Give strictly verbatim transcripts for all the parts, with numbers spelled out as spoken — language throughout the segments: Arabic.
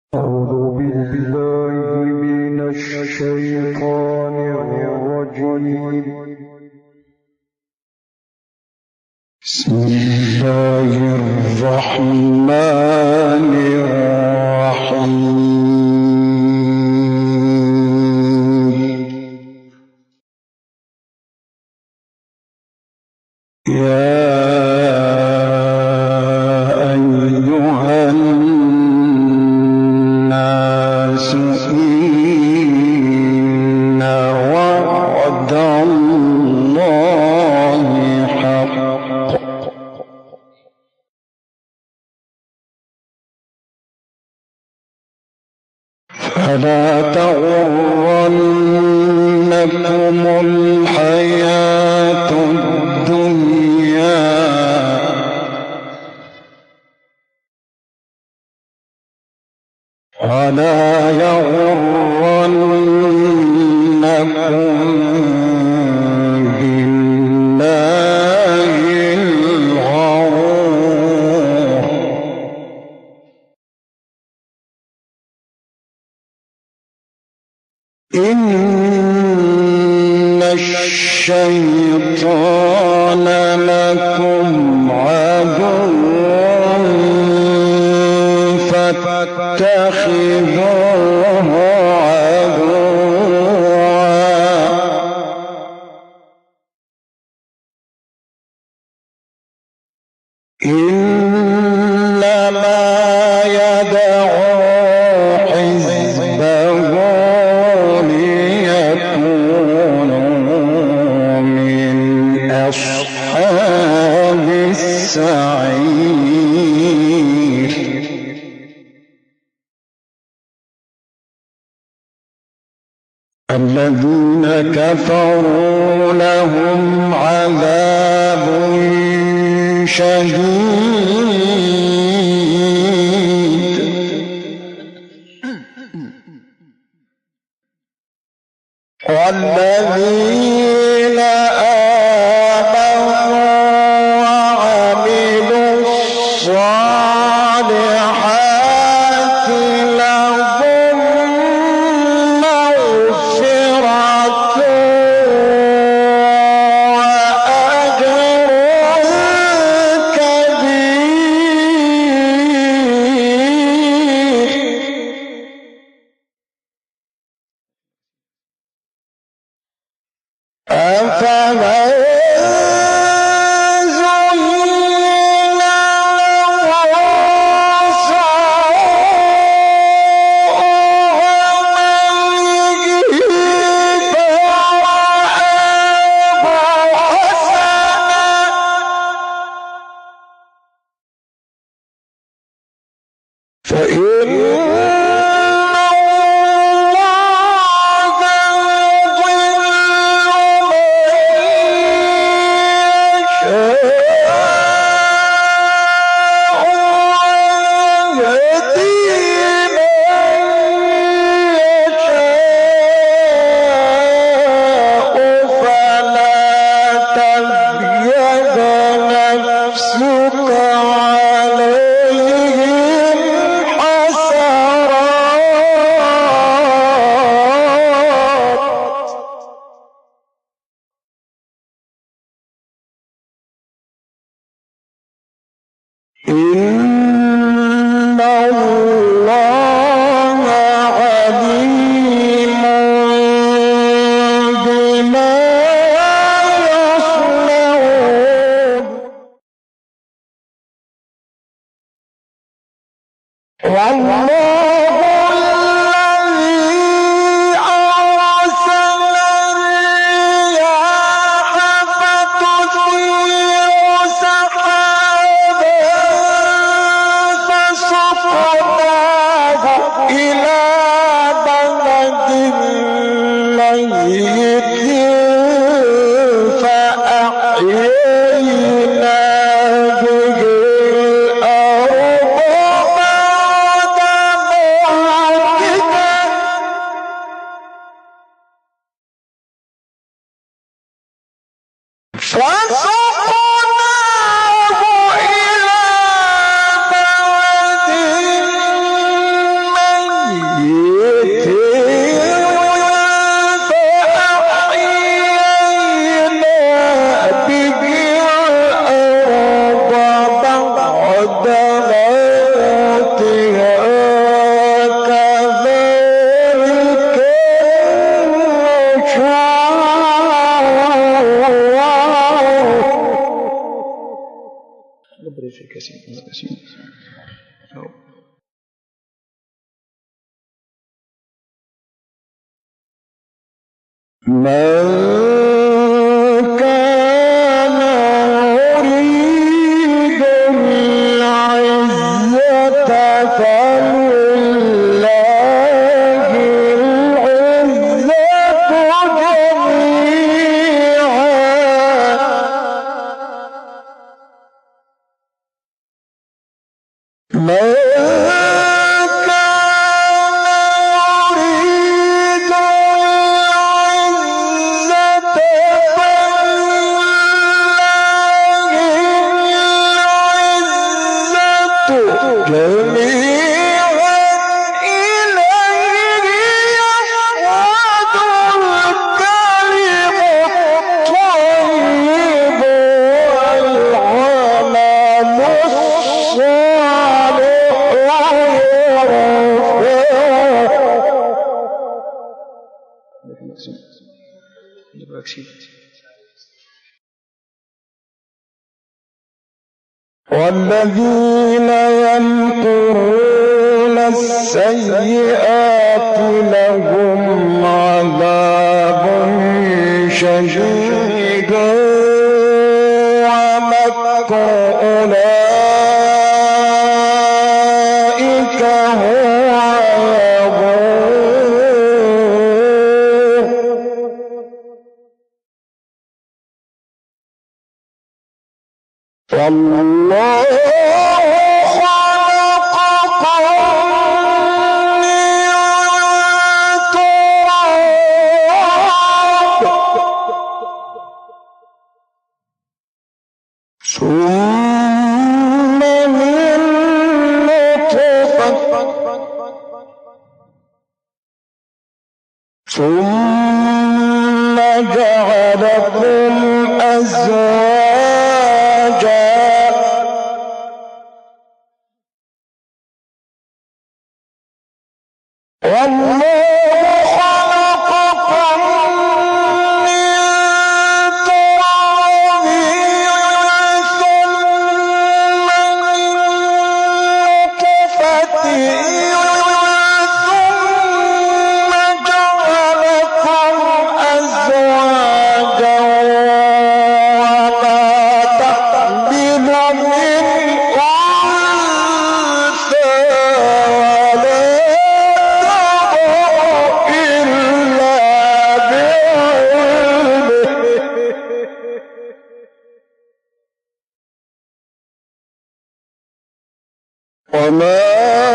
أعوذ بالله من الشيطان الرجيم. بسم الله الرحمن الرحيم. يا فلا تغرنكم الحياة الدنيا ولا يغرنكم بالله الغرور. إن الشيطان لكم عدو فاتخذوه عدوا. إنما يدعو حزبه أصحاب السعير. الذين كفروا لهم عذاب شديد والذين إن الله عليم بما يصنعون. والله فأحيينا به الأرض بعد من كان يريد العزة فلله العزة جميعا من والذين يمكرون السيئات لهم عذاب شديد ومكر أولئك هو يبور والله ثم من نطفة ثم جعلكم أزواجا والله وما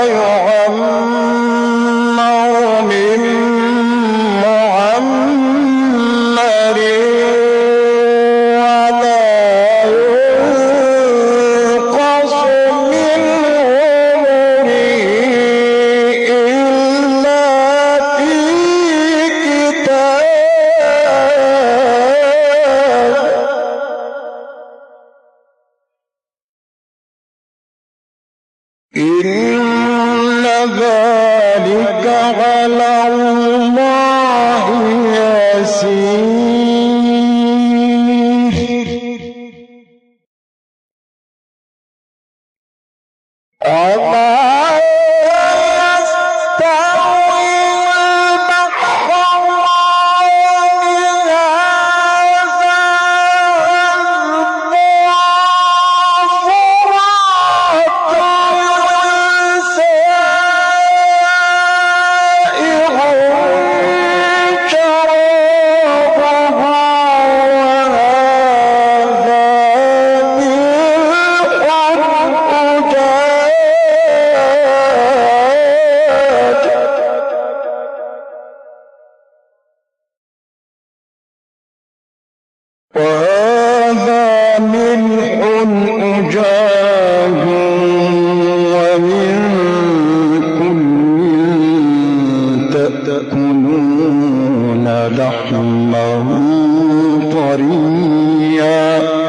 يعمر من معمر ولا ينقص من عمره إلا في كتاب إن ذلك على الله يسير وما يستوي البحران هذا وهذا ملح أجاج ومن كل تأكلون لحما طريا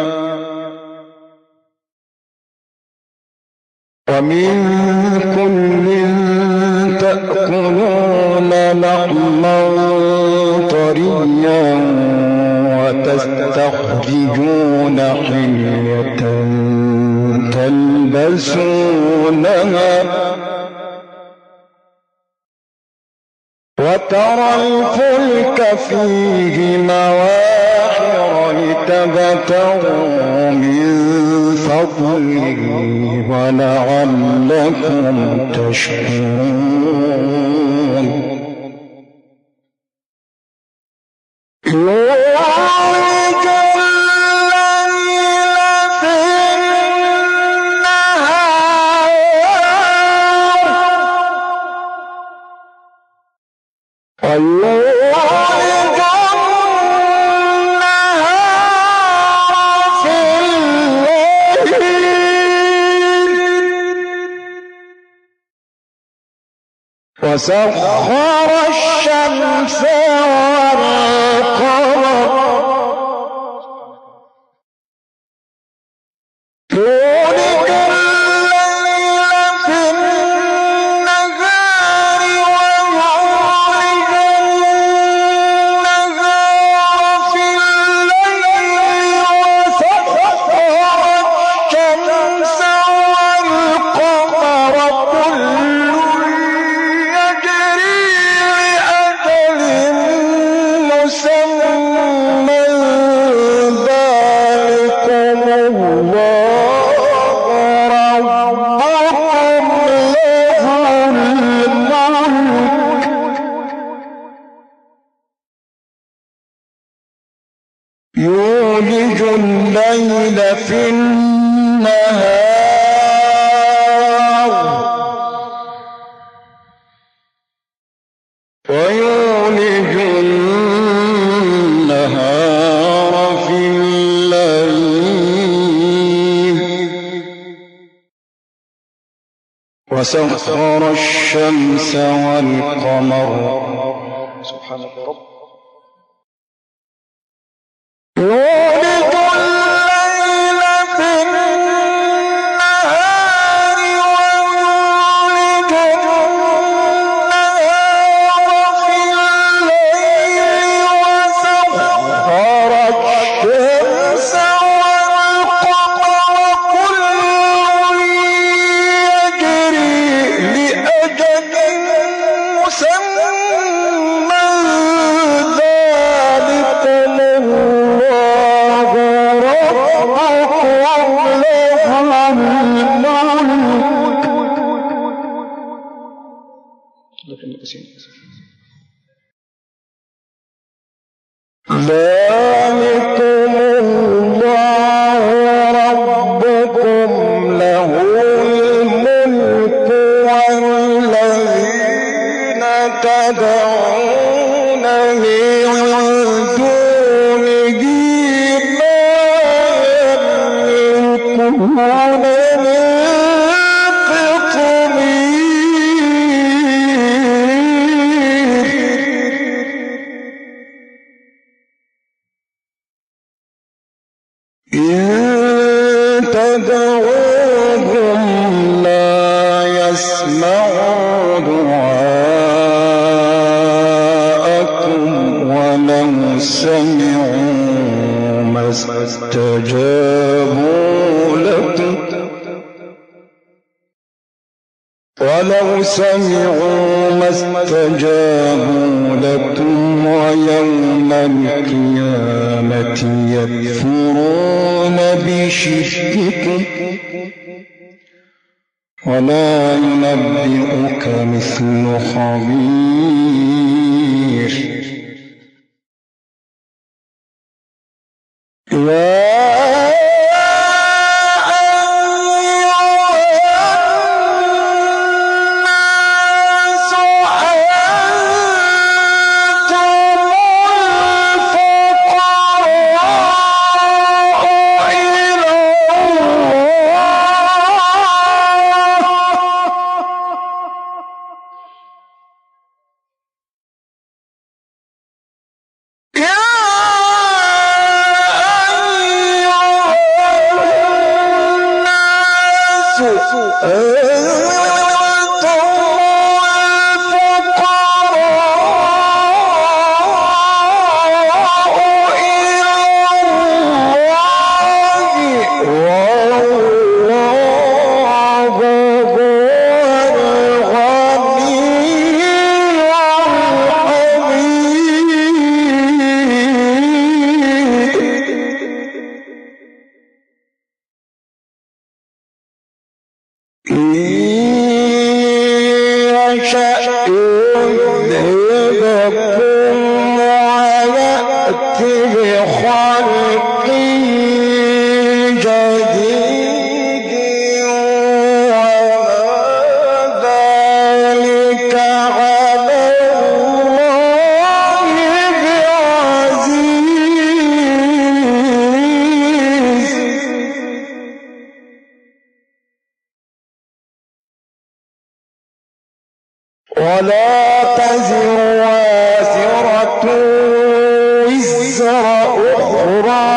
ومن كل تأكلون لحما طريا وتستخرجون حلية تلبسونها يلبسونها وترى الفلك فيه مواخر لتبتغوا من فضله ولعلكم تشكرون يولج الليل في النهار ويولج النهار في الليل وسخر الشمس والقمر يولج الليل في النهار ويولج النهار في الليل وسخر الشمس والقمر كل يجري لأجل مسمى ذلكم الله ربكم له الملك يولج الليل في النهار ويولج النهار في الليل وسخر الشمس والقمر سبحانك يا رب يولج الليل في النهار ويولج النهار في الليل وسخر الشمس والقمر كل يجري لأجل مسمى ذلكم الله ربكم له الملك ذلكم الله ربكم له الملك والذين تدعون من دونه ما يملكون من إن تدعوهم لا يسمعوا دعاءكم ولو سمعوا ما استجابوا لكم ولو سمعوا ما استجابوا لكم ويوم القيامة يكفرون بشرككم ولا ينبئك مثل خبير يا يا يذهبكم ويأتي بخلق جديد وما ذلك على الله بعزيز. ولا تزر وازرة وزر أخرى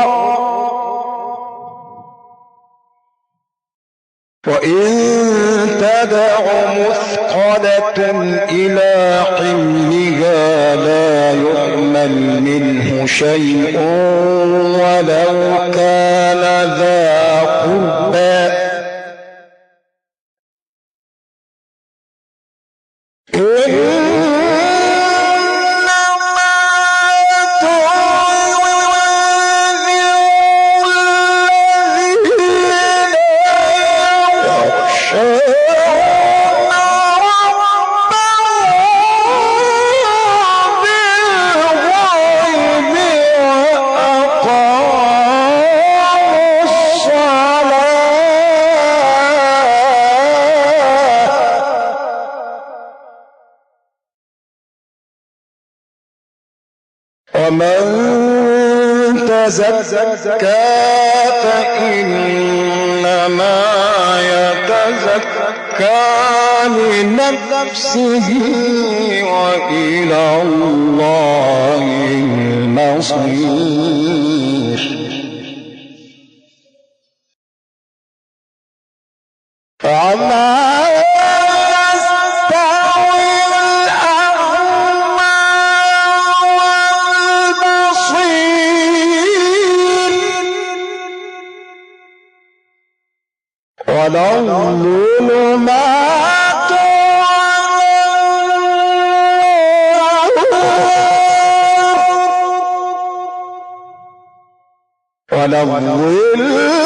وإن تدع مثقلة إلى حملها لا يحمل منه شيء ولو كان ذا قربى ومن تزكى فإنما يتزكى لنفسه وإلى الله المصير. فعما ولا الظلمات ولا الظل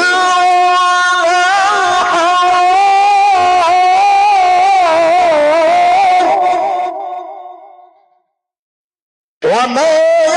وما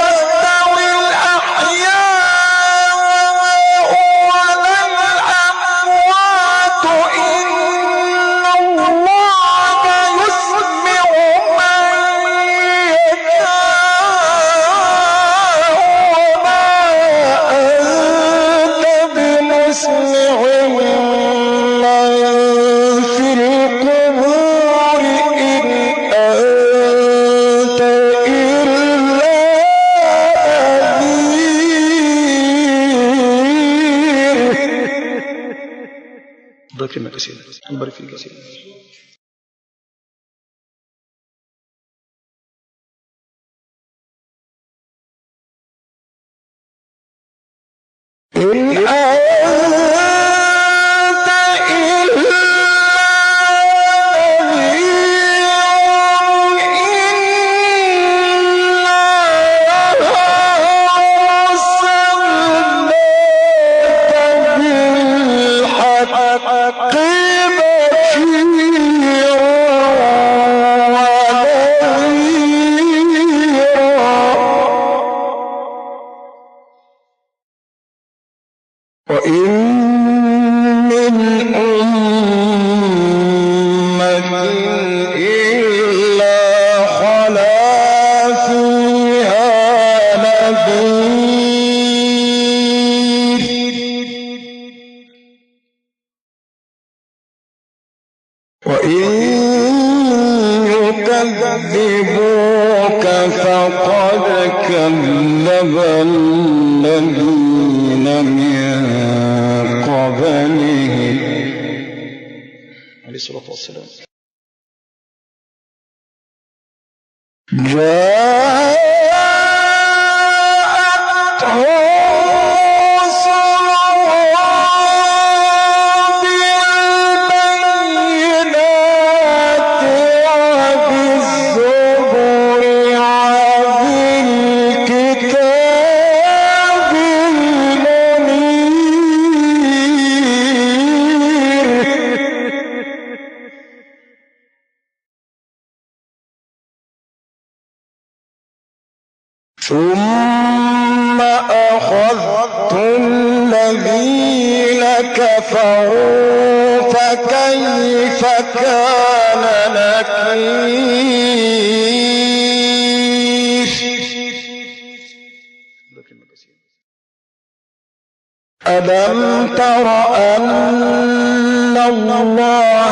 بارك فيك كثيرا بارك فيك كثيرا. إن أنت إلا وإن من أمة إلا خلا فيها نذير وإن يكذبوك فقد كذب الذين من قبلهم عليه الصلاة والسلام. جاءتهم ثم أخذت الذين كفروا فكيف كان نكير. ألم تر أن الله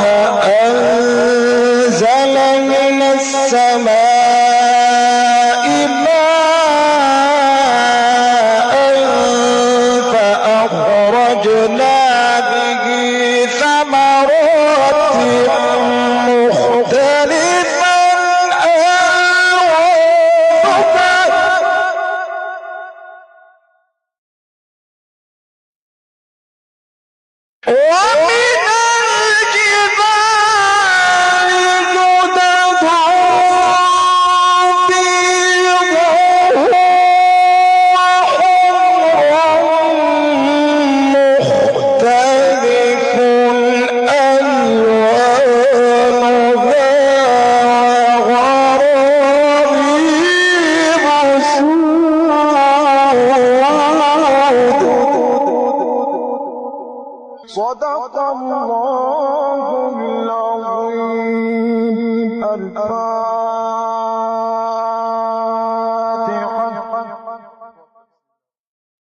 أنزل من السماء ماء فأخرجنا به ثمرات مختلفا ألوانها ومن الجبال جدد بيض وحمر مختلف ألوانها وغرابيب سود. صدق الله العظيم. الفاتحة.